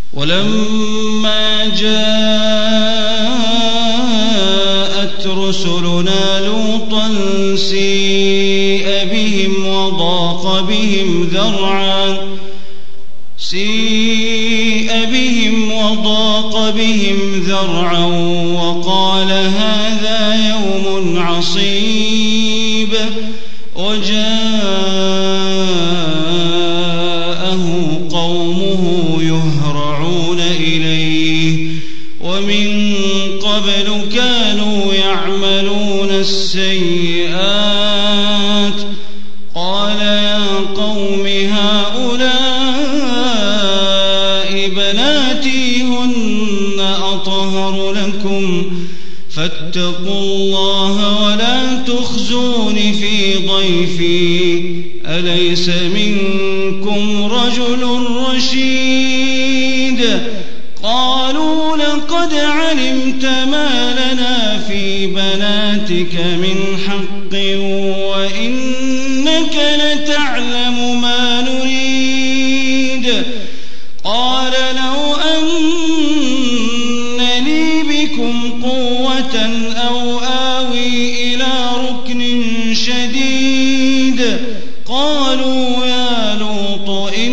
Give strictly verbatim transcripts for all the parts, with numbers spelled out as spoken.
ولما جاءت رسلنا لوطا سيء بهم وضاق بهم ذرعا سيء بهم وضاق بهم ذرعا وقال هذا يوم عصيب وجاءه قومه يهرعون إليه ومن قبل كانوا يعملون السيئات قال يا قوم هؤلاء بناتي هن أطهر لكم فاتقوا الله ولا تخزون في ضيفي أليس منكم رجل رشيد قالوا لقد علمت ما لنا في بناتك من حق وإنك لتعلم ما نريد قال لو أن لي بكم قوة أو آوي إلى ركن شديد قالوا يا لوط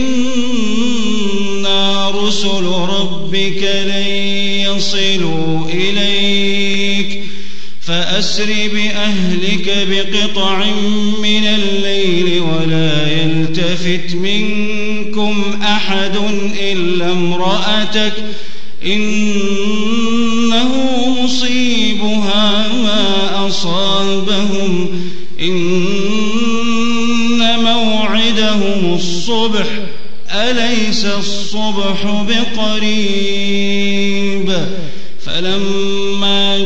إنا رسل ربك لن يصلوا إليك فأسر بأهلك بقطع من الليل ولا يلتفت منكم أحد إلا امرأتك إنه مصيبها ما أصابهم إن موعدهم الصبح أليس الصبح بقريب فلما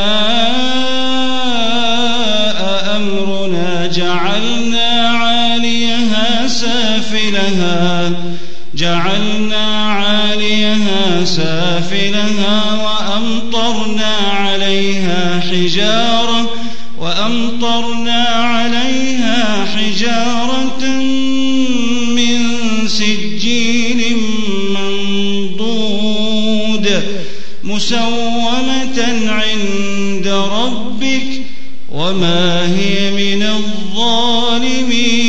جاء أمرنا جعلنا عاليها سافلها جعلنا عاليها سافلها وأمطرنا عليها حجارة وأمطرنا عليها حجارة من سجيل منضود مسومة عند ربك وما هي من الظالمين